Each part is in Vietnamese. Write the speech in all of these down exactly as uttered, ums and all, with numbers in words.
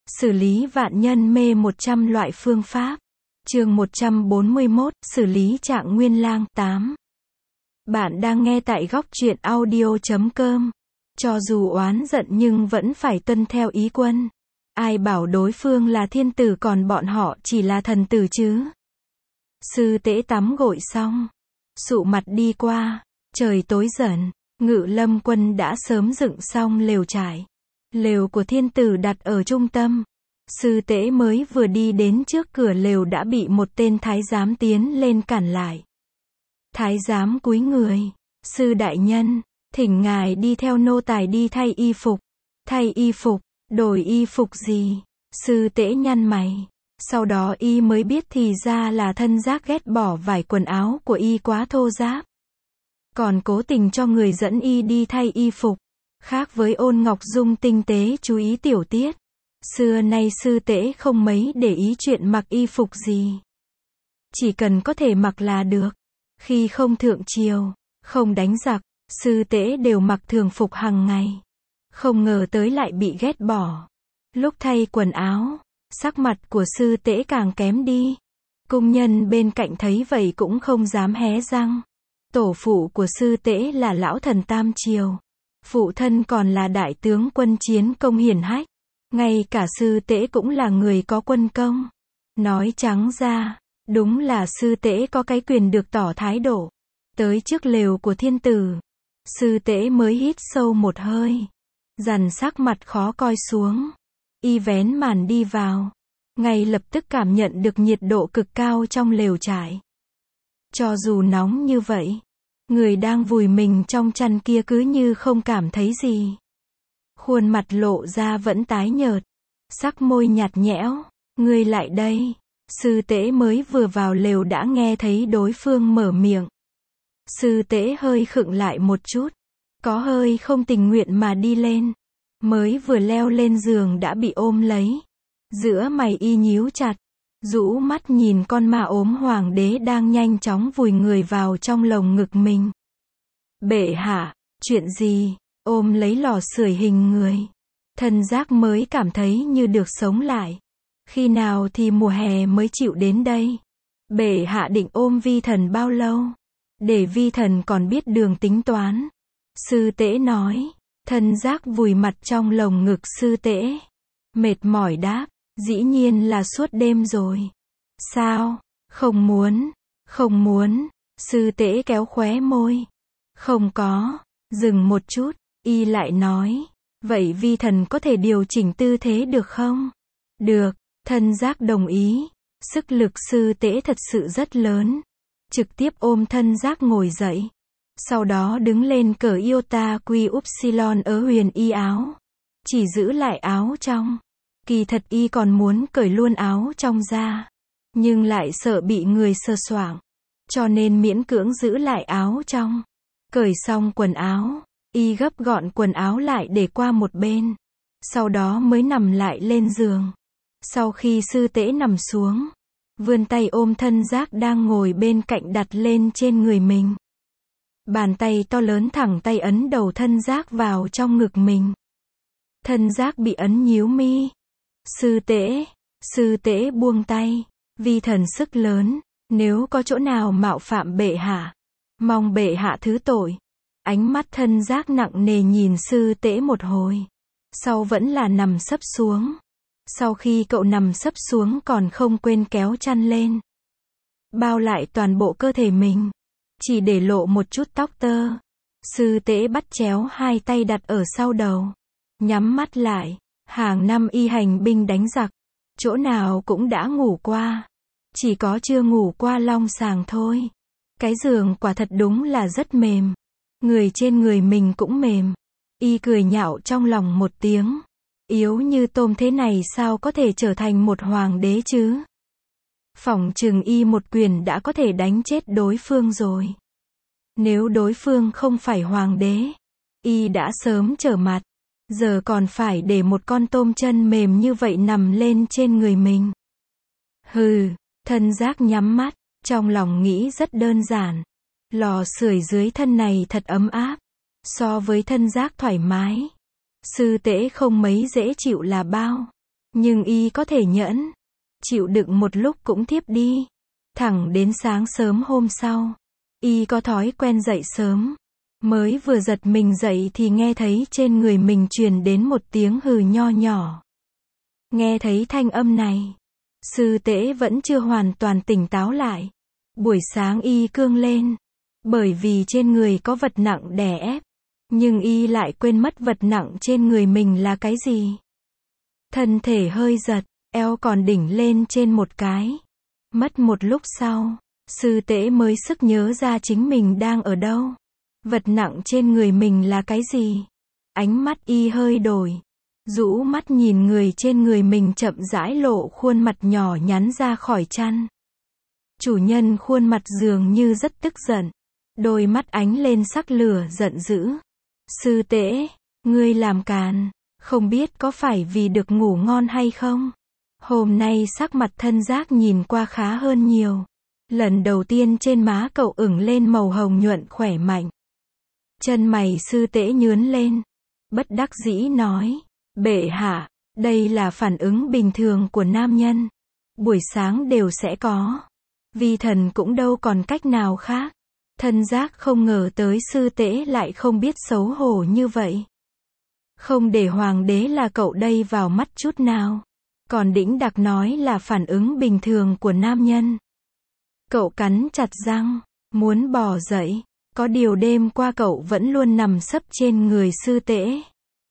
Xử lý vạn nhân mê một trăm loại phương pháp. Chương một trăm bốn mươi mốt, xử lý Trạng Nguyên Lang, tám. Bạn đang nghe tại góc truyện audio chấm com. Cho dù oán giận nhưng vẫn phải tuân theo ý quân. Ai bảo đối phương là thiên tử còn bọn họ chỉ là thần tử chứ. Sư Tế tắm gội xong, sụ mặt đi qua, trời tối dần, Ngự Lâm Quân đã sớm dựng xong lều trại. Lều của thiên tử đặt ở trung tâm. Sư Tế mới vừa đi đến trước cửa lều đã bị một tên thái giám tiến lên cản lại. Thái giám cúi người, sư đại nhân, thỉnh ngài đi theo nô tài đi thay y phục. Thay y phục, đổi y phục gì? Sư Tế nhăn mày. Sau đó y mới biết thì ra là thân giác ghét bỏ vải quần áo của y quá thô ráp. Còn cố tình cho người dẫn y đi thay y phục. Khác với Ôn Ngọc Dung tinh tế chú ý tiểu tiết. Xưa nay sư Tế không mấy để ý chuyện mặc y phục gì. Chỉ cần có thể mặc là được. Khi không thượng triều, không đánh giặc, sư Tế đều mặc thường phục hàng ngày. Không ngờ tới lại bị ghét bỏ. Lúc thay quần áo, sắc mặt của sư Tế càng kém đi. Cung nhân bên cạnh thấy vậy cũng không dám hé răng. Tổ phụ của sư Tế là lão thần Tam Triều. Phụ thân còn là đại tướng quân chiến công hiển hách. Ngay cả sư Tế cũng là người có quân công. Nói trắng ra, đúng là sư Tế có cái quyền được tỏ thái độ. Tới trước lều của thiên tử, sư Tế mới hít sâu một hơi, dằn sắc mặt khó coi xuống. Y vén màn đi vào, ngay lập tức cảm nhận được nhiệt độ cực cao trong lều trại. Cho dù nóng như vậy, người đang vùi mình trong chăn kia cứ như không cảm thấy gì. Khuôn mặt lộ ra vẫn tái nhợt, sắc môi nhạt nhẽo. Ngươi lại đây. Sư Tế mới vừa vào lều đã nghe thấy đối phương mở miệng. Sư Tế hơi khựng lại một chút, có hơi không tình nguyện mà đi lên. Mới vừa leo lên giường đã bị ôm lấy. Giữa mày y nhíu chặt, rũ mắt nhìn con ma ốm hoàng đế đang nhanh chóng vùi người vào trong lồng ngực mình. Bệ hạ, chuyện gì? Ôm lấy lò sưởi hình người. Thân giác mới cảm thấy như được sống lại. Khi nào thì mùa hè mới chịu đến đây? Bệ hạ định ôm vi thần bao lâu? Để vi thần còn biết đường tính toán. Sư Tế nói. Thân giác vùi mặt trong lồng ngực sư Tế. Mệt mỏi đáp. Dĩ nhiên là suốt đêm rồi. Sao? Không muốn. Không muốn. Sư Tế kéo khóe môi. Không có. Dừng một chút. Y lại nói. Vậy vi thần có thể điều chỉnh tư thế được không? Được. Thân giác đồng ý. Sức lực sư Tế thật sự rất lớn. Trực tiếp ôm thân giác ngồi dậy. Sau đó đứng lên cởi iota quy upsilon ở huyền y áo. Chỉ giữ lại áo trong. Kỳ thật y còn muốn cởi luôn áo trong ra. Nhưng lại sợ bị người sờ soạng. Cho nên miễn cưỡng giữ lại áo trong. Cởi xong quần áo. Y gấp gọn quần áo lại để qua một bên. Sau đó mới nằm lại lên giường. Sau khi sư Tế nằm xuống, vươn tay ôm thân giác đang ngồi bên cạnh đặt lên trên người mình. Bàn tay to lớn thẳng tay ấn đầu thân giác vào trong ngực mình. Thân giác bị ấn nhíu mi. Sư Tế, sư Tế buông tay. Vi thần sức lớn, nếu có chỗ nào mạo phạm bệ hạ, mong bệ hạ thứ tội. Ánh mắt thân giác nặng nề nhìn sư Tế một hồi. Sau vẫn là nằm sấp xuống. Sau khi cậu nằm sấp xuống còn không quên kéo chăn lên. Bao lại toàn bộ cơ thể mình. Chỉ để lộ một chút tóc tơ. Sư Tế bắt chéo hai tay đặt ở sau đầu. Nhắm mắt lại. Hàng năm y hành binh đánh giặc. Chỗ nào cũng đã ngủ qua. Chỉ có chưa ngủ qua long sàng thôi. Cái giường quả thật đúng là rất mềm. Người trên người mình cũng mềm. Y cười nhạo trong lòng một tiếng. Yếu như tôm thế này sao có thể trở thành một hoàng đế chứ? Phỏng chừng y một quyền đã có thể đánh chết đối phương rồi. Nếu đối phương không phải hoàng đế, y đã sớm trở mặt. Giờ còn phải để một con tôm chân mềm như vậy nằm lên trên người mình. Hừ, thân giác nhắm mắt, trong lòng nghĩ rất đơn giản. Lò sưởi dưới thân này thật ấm áp. So với thân giác thoải mái, sư Tế không mấy dễ chịu là bao. Nhưng y có thể nhẫn, chịu đựng một lúc cũng thiếp đi. Thẳng đến sáng sớm hôm sau, y có thói quen dậy sớm. Mới vừa giật mình dậy thì nghe thấy trên người mình truyền đến một tiếng hừ nho nhỏ. Nghe thấy thanh âm này, sư tễ vẫn chưa hoàn toàn tỉnh táo lại. Buổi sáng y cương lên, bởi vì trên người có vật nặng đè ép. Nhưng y lại quên mất vật nặng trên người mình là cái gì. Thân thể hơi giật, eo còn đỉnh lên trên một cái. Mất một lúc sau, sư tễ mới sức nhớ ra chính mình đang ở đâu. Vật nặng trên người mình là cái gì? Ánh mắt y hơi đổi. Rũ mắt nhìn người trên người mình chậm rãi lộ khuôn mặt nhỏ nhắn ra khỏi chăn. Chủ nhân khuôn mặt dường như rất tức giận. Đôi mắt ánh lên sắc lửa giận dữ. Sư tễ, ngươi làm càn, không biết có phải vì được ngủ ngon hay không? Hôm nay sắc mặt thân giác nhìn qua khá hơn nhiều. Lần đầu tiên trên má cậu ửng lên màu hồng nhuận khỏe mạnh. Chân mày sư tễ nhướn lên. Bất đắc dĩ nói, bệ hạ, đây là phản ứng bình thường của nam nhân. Buổi sáng đều sẽ có. Vi thần cũng đâu còn cách nào khác. Thân giác không ngờ tới sư tễ lại không biết xấu hổ như vậy. Không để hoàng đế là cậu đây vào mắt chút nào. Còn đĩnh đạc nói là phản ứng bình thường của nam nhân. Cậu cắn chặt răng, muốn bò dậy. Có điều đêm qua cậu vẫn luôn nằm sấp trên người sư tễ.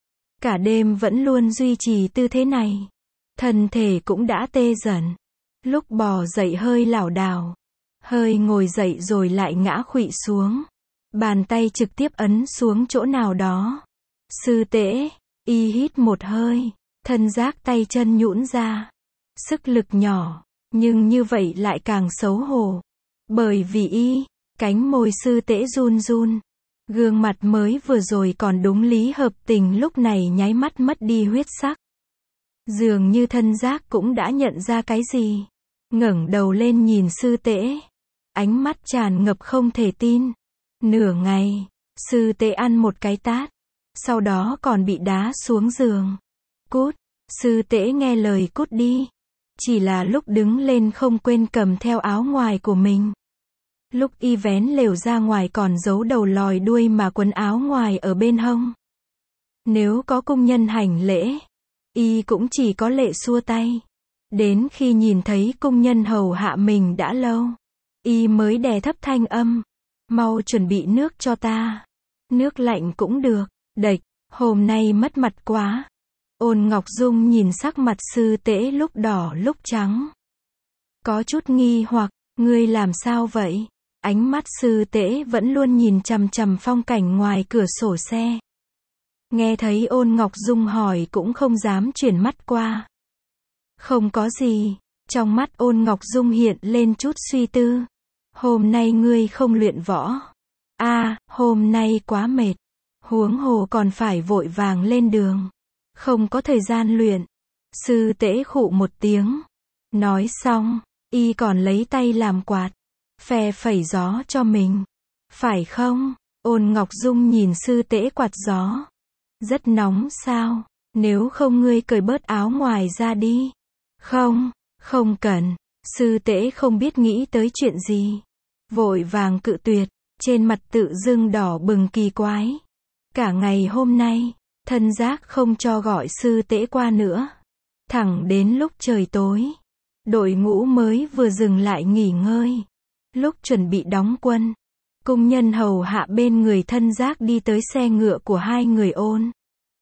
Cả đêm vẫn luôn duy trì tư thế này. Thân thể cũng đã tê dần. Lúc bò dậy hơi lảo đảo. Hơi ngồi dậy rồi lại ngã khuỵu xuống. Bàn tay trực tiếp ấn xuống chỗ nào đó. Sư tễ, y hít một hơi. Thân giác tay chân nhũn ra. Sức lực nhỏ. Nhưng như vậy lại càng xấu hổ. Bởi vì y, cánh môi sư tễ run run. Gương mặt mới vừa rồi còn đúng lý hợp tình lúc này nháy mắt mất đi huyết sắc. Dường như thân giác cũng đã nhận ra cái gì. Ngẩng đầu lên nhìn sư tễ. Ánh mắt tràn ngập không thể tin. Nửa ngày, sư tễ ăn một cái tát. Sau đó còn bị đá xuống giường. Cút, sư tễ nghe lời cút đi. Chỉ là lúc đứng lên không quên cầm theo áo ngoài của mình. Lúc y vén lều ra ngoài còn giấu đầu lòi đuôi mà quấn áo ngoài ở bên hông. Nếu có công nhân hành lễ, y cũng chỉ có lệ xua tay. Đến khi nhìn thấy công nhân hầu hạ mình đã lâu, y mới đè thấp thanh âm. Mau chuẩn bị nước cho ta. Nước lạnh cũng được. Đệch, hôm nay mất mặt quá. Ôn Ngọc Dung nhìn sắc mặt sư tễ lúc đỏ lúc trắng. Có chút nghi hoặc, ngươi làm sao vậy? Ánh mắt sư tễ vẫn luôn nhìn chằm chằm phong cảnh ngoài cửa sổ xe. Nghe thấy Ôn Ngọc Dung hỏi cũng không dám chuyển mắt qua. Không có gì. Trong mắt Ôn Ngọc Dung hiện lên chút suy tư. Hôm nay ngươi không luyện võ. A, à, hôm nay quá mệt. Huống hồ còn phải vội vàng lên đường. Không có thời gian luyện. Sư tễ khụ một tiếng. Nói xong, y còn lấy tay làm quạt. Phe phẩy gió cho mình. Phải không? Ôn Ngọc Dung nhìn sư tễ quạt gió. Rất nóng sao? Nếu không ngươi cởi bớt áo ngoài ra đi. Không, không cần. Sư tễ không biết nghĩ tới chuyện gì. Vội vàng cự tuyệt. Trên mặt tự dưng đỏ bừng kỳ quái. Cả ngày hôm nay, thân giác không cho gọi sư tễ qua nữa. Thẳng đến lúc trời tối. Đội ngũ mới vừa dừng lại nghỉ ngơi. Lúc chuẩn bị đóng quân, công nhân hầu hạ bên người thân giác đi tới xe ngựa của hai người Ôn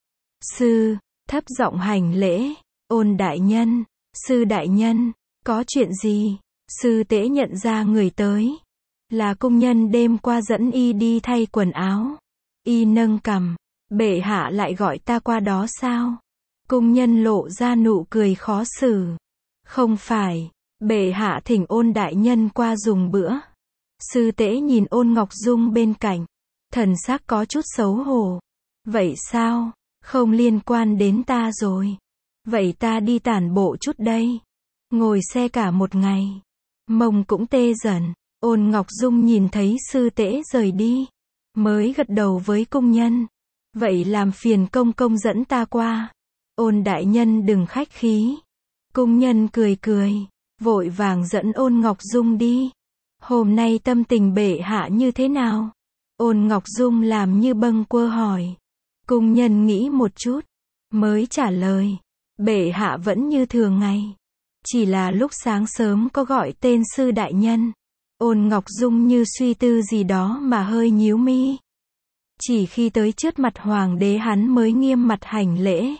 sư, thấp giọng hành lễ. Ôn đại nhân, sư đại nhân, có chuyện gì? Sư tễ nhận ra người tới. Là công nhân đêm qua dẫn y đi thay quần áo. Y nâng cằm, bệ hạ lại gọi ta qua đó sao? Công nhân lộ ra nụ cười khó xử. Không phải. Bệ hạ thỉnh Ôn đại nhân qua dùng bữa. Sư tễ nhìn Ôn Ngọc Dung bên cạnh. Thần sắc có chút xấu hổ. Vậy sao? Không liên quan đến ta rồi. Vậy ta đi tản bộ chút đây. Ngồi xe cả một ngày. Mông cũng tê dần. Ôn Ngọc Dung nhìn thấy sư tễ rời đi. Mới gật đầu với công nhân. Vậy làm phiền công công dẫn ta qua. Ôn đại nhân đừng khách khí. Cung nhân cười cười, vội vàng dẫn Ôn Ngọc Dung đi. Hôm nay tâm tình bệ hạ như thế nào? Ôn Ngọc Dung làm như bâng quơ hỏi. Cung nhân nghĩ một chút, mới trả lời. Bệ hạ vẫn như thường ngày. Chỉ là lúc sáng sớm có gọi tên sư đại nhân. Ôn Ngọc Dung như suy tư gì đó mà hơi nhíu mi. Chỉ khi tới trước mặt hoàng đế hắn mới nghiêm mặt hành lễ.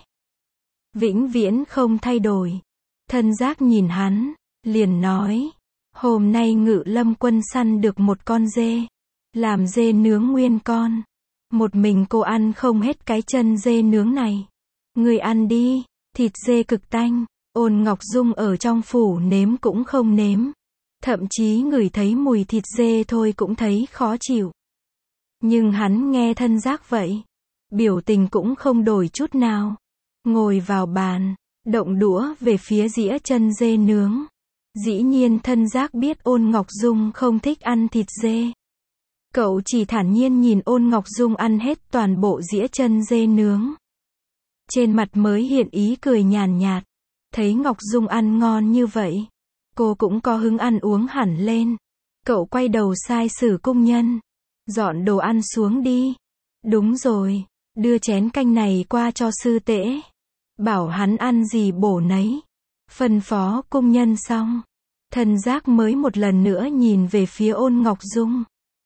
Vĩnh viễn không thay đổi. Thân giác nhìn hắn, liền nói. Hôm nay Ngự Lâm quân săn được một con dê. Làm dê nướng nguyên con. Một mình cô ăn không hết cái chân dê nướng này. Người ăn đi, thịt dê cực tanh. Ôn Ngọc Dung ở trong phủ nếm cũng không nếm. Thậm chí ngửi thấy mùi thịt dê thôi cũng thấy khó chịu. Nhưng hắn nghe thân giác vậy. Biểu tình cũng không đổi chút nào. Ngồi vào bàn, động đũa về phía dĩa chân dê nướng. Dĩ nhiên thân giác biết Ôn Ngọc Dung không thích ăn thịt dê. Cậu chỉ thản nhiên nhìn Ôn Ngọc Dung ăn hết toàn bộ dĩa chân dê nướng. Trên mặt mới hiện ý cười nhàn nhạt. Thấy Ngọc Dung ăn ngon như vậy, cô cũng có hứng ăn uống hẳn lên. Cậu quay đầu sai sử cung nhân. Dọn đồ ăn xuống đi. Đúng rồi, đưa chén canh này qua cho sư tể. Bảo hắn ăn gì bổ nấy. Phân phó cung nhân xong. Thân giác mới một lần nữa nhìn về phía Ôn Ngọc Dung.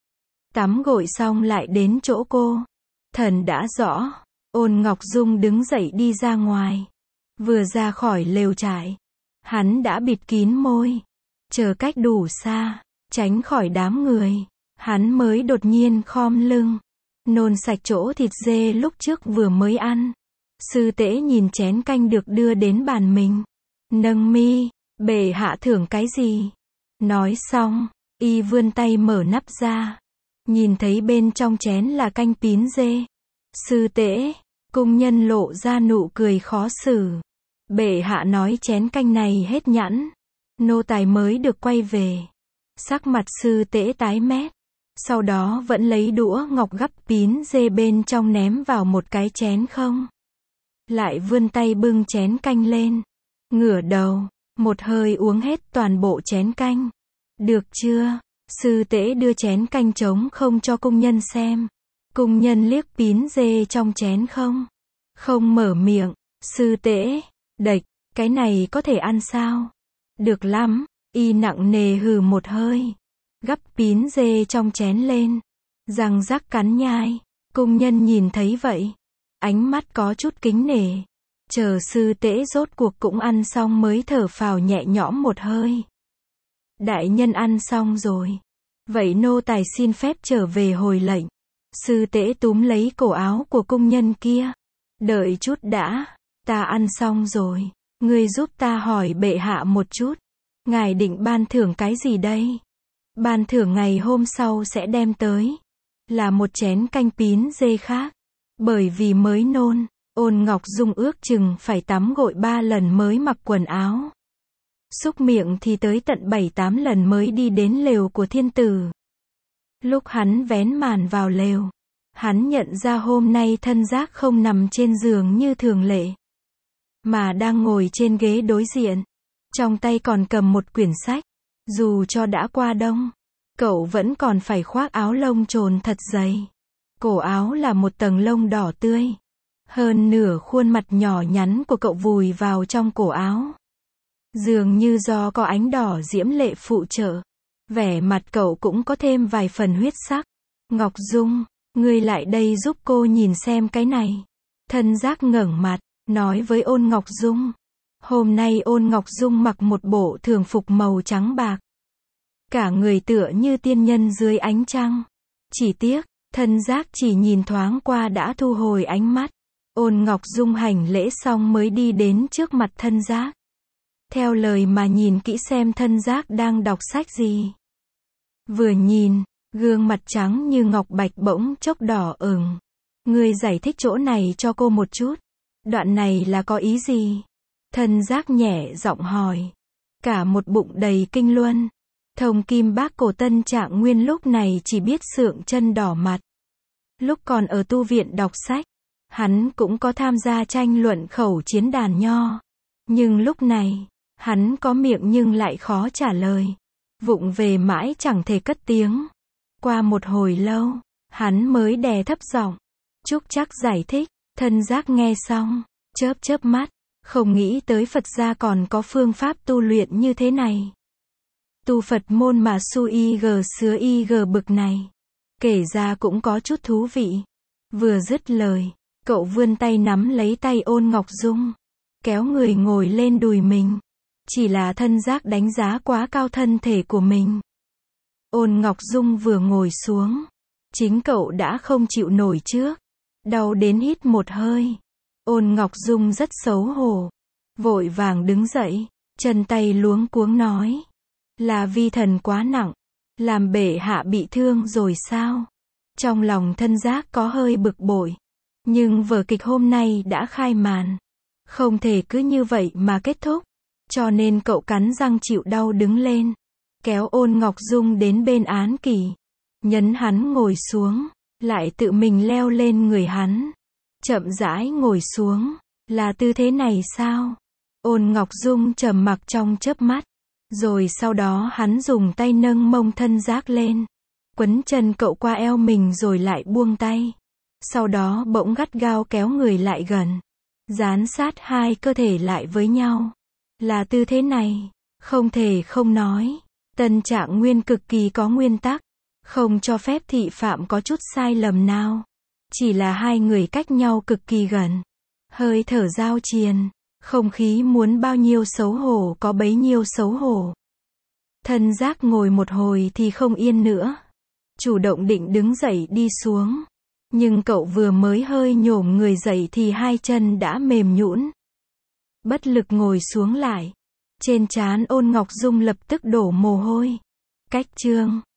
Tắm gội xong lại đến chỗ cô. Thần đã rõ. Ôn Ngọc Dung đứng dậy đi ra ngoài. Vừa ra khỏi lều trại, hắn đã bịt kín môi. Chờ cách đủ xa, tránh khỏi đám người. Hắn mới đột nhiên khom lưng. Nôn sạch chỗ thịt dê lúc trước vừa mới ăn. Sư tể nhìn chén canh được đưa đến bàn mình. Nâng mi, bệ hạ thưởng cái gì? Nói xong, y vươn tay mở nắp ra. Nhìn thấy bên trong chén là canh pín dê. Sư tể, cung nhân lộ ra nụ cười khó xử. Bệ hạ nói chén canh này hết nhãn. Nô tài mới được quay về. Sắc mặt sư tể tái mét. Sau đó vẫn lấy đũa ngọc gắp pín dê bên trong ném vào một cái chén không. Lại vươn tay bưng chén canh lên. Ngửa đầu, một hơi uống hết toàn bộ chén canh. Được chưa? Sư tể đưa chén canh trống không cho cung nhân xem. Cung nhân liếc pín dê trong chén không. Không mở miệng. Sư tể, đệch, cái này có thể ăn sao? Được lắm, y nặng nề hừ một hơi. Gắp pín dê trong chén lên. Răng rắc cắn nhai. Cung nhân nhìn thấy vậy. Ánh mắt có chút kính nể. Chờ sư tể rốt cuộc cũng ăn xong mới thở phào nhẹ nhõm một hơi. Đại nhân ăn xong rồi. Vậy nô tài xin phép trở về hồi lệnh. Sư tể túm lấy cổ áo của cung nhân kia. Đợi chút đã. Ta ăn xong rồi. Ngươi giúp ta hỏi bệ hạ một chút. Ngài định ban thưởng cái gì đây? Ban thưởng ngày hôm sau sẽ đem tới. Là một chén canh pín dê khác. Bởi vì mới nôn, Ôn Ngọc Dung ước chừng phải tắm gội ba lần mới mặc quần áo. Xúc miệng thì tới tận bảy tám lần mới đi đến lều của thiên tử. Lúc hắn vén màn vào lều, hắn nhận ra hôm nay thân giác không nằm trên giường như thường lệ, mà đang ngồi trên ghế đối diện. Trong tay còn cầm một quyển sách. Dù cho đã qua đông, cậu vẫn còn phải khoác áo lông trồn thật dày. Cổ áo là một tầng lông đỏ tươi. Hơn nửa khuôn mặt nhỏ nhắn của cậu vùi vào trong cổ áo. Dường như do có ánh đỏ diễm lệ phụ trợ. Vẻ mặt cậu cũng có thêm vài phần huyết sắc. Ngọc Dung, ngươi lại đây giúp cô nhìn xem cái này. Thân giác ngẩng mặt, nói với Ôn Ngọc Dung. Hôm nay Ôn Ngọc Dung mặc một bộ thường phục màu trắng bạc. Cả người tựa như tiên nhân dưới ánh trăng. Chỉ tiếc, thân giác chỉ nhìn thoáng qua đã thu hồi ánh mắt. Ôn Ngọc Dung hành lễ xong mới đi đến trước mặt thân giác. Theo lời mà nhìn kỹ xem thân giác đang đọc sách gì. Vừa nhìn, gương mặt trắng như ngọc bạch bỗng chốc đỏ ửng. Ngươi giải thích chỗ này cho cô một chút. Đoạn này là có ý gì? Thân giác nhẹ giọng hỏi. Cả một bụng đầy kinh luân. Thông kim bác cổ Tân Trạng Nguyên lúc này chỉ biết sượng chân đỏ mặt. Lúc còn ở tu viện đọc sách, Hắn cũng có tham gia tranh luận khẩu chiến đàn nho. Nhưng lúc này, hắn có miệng nhưng lại khó trả lời. Vụng về mãi chẳng thể cất tiếng. Qua một hồi lâu, hắn mới đè thấp giọng. Trúc Trắc giải thích. Thân Giác nghe xong, chớp chớp mắt, không nghĩ tới Phật gia còn có phương pháp tu luyện như thế này. Tu Phật môn mà su y g sứa y g bực này. Kể ra cũng có chút thú vị. Vừa dứt lời, cậu vươn tay nắm lấy tay Ôn Ngọc Dung, kéo người ngồi lên đùi mình. Chỉ là Thân Giác đánh giá quá cao thân thể của mình. Ôn Ngọc Dung vừa ngồi xuống, chính cậu đã không chịu nổi trước. Đau đến hít một hơi. Ôn Ngọc Dung rất xấu hổ. Vội vàng đứng dậy, chân tay luống cuống nói. Là vi thần quá nặng. Làm bệ hạ bị thương rồi sao? Trong lòng Thân Giác có hơi bực bội. Nhưng vở kịch hôm nay đã khai màn. Không thể cứ như vậy mà kết thúc. Cho nên cậu cắn răng chịu đau đứng lên. Kéo Ôn Ngọc Dung đến bên án kỷ. Nhấn hắn ngồi xuống. Lại tự mình leo lên người hắn. Chậm rãi ngồi xuống. Là tư thế này sao? Ôn Ngọc Dung trầm mặc trong chớp mắt. Rồi sau đó hắn dùng tay nâng mông Thân Giác lên. Quấn chân cậu qua eo mình rồi lại buông tay. Sau đó bỗng gắt gao kéo người lại gần. Dán sát hai cơ thể lại với nhau. Là tư thế này. Không thể không nói. Tân Trạng Nguyên cực kỳ có nguyên tắc. Không cho phép thị phạm có chút sai lầm nào. Chỉ là hai người cách nhau cực kỳ gần. Hơi thở giao triền. Không khí muốn bao nhiêu xấu hổ có bấy nhiêu xấu hổ. Thân Giác ngồi một hồi thì không yên nữa. Chủ động định đứng dậy đi xuống. Nhưng cậu vừa mới hơi nhổm người dậy thì hai chân đã mềm nhũn. Bất lực ngồi xuống lại. Trên trán Ôn Ngọc Dung lập tức đổ mồ hôi. Cách chương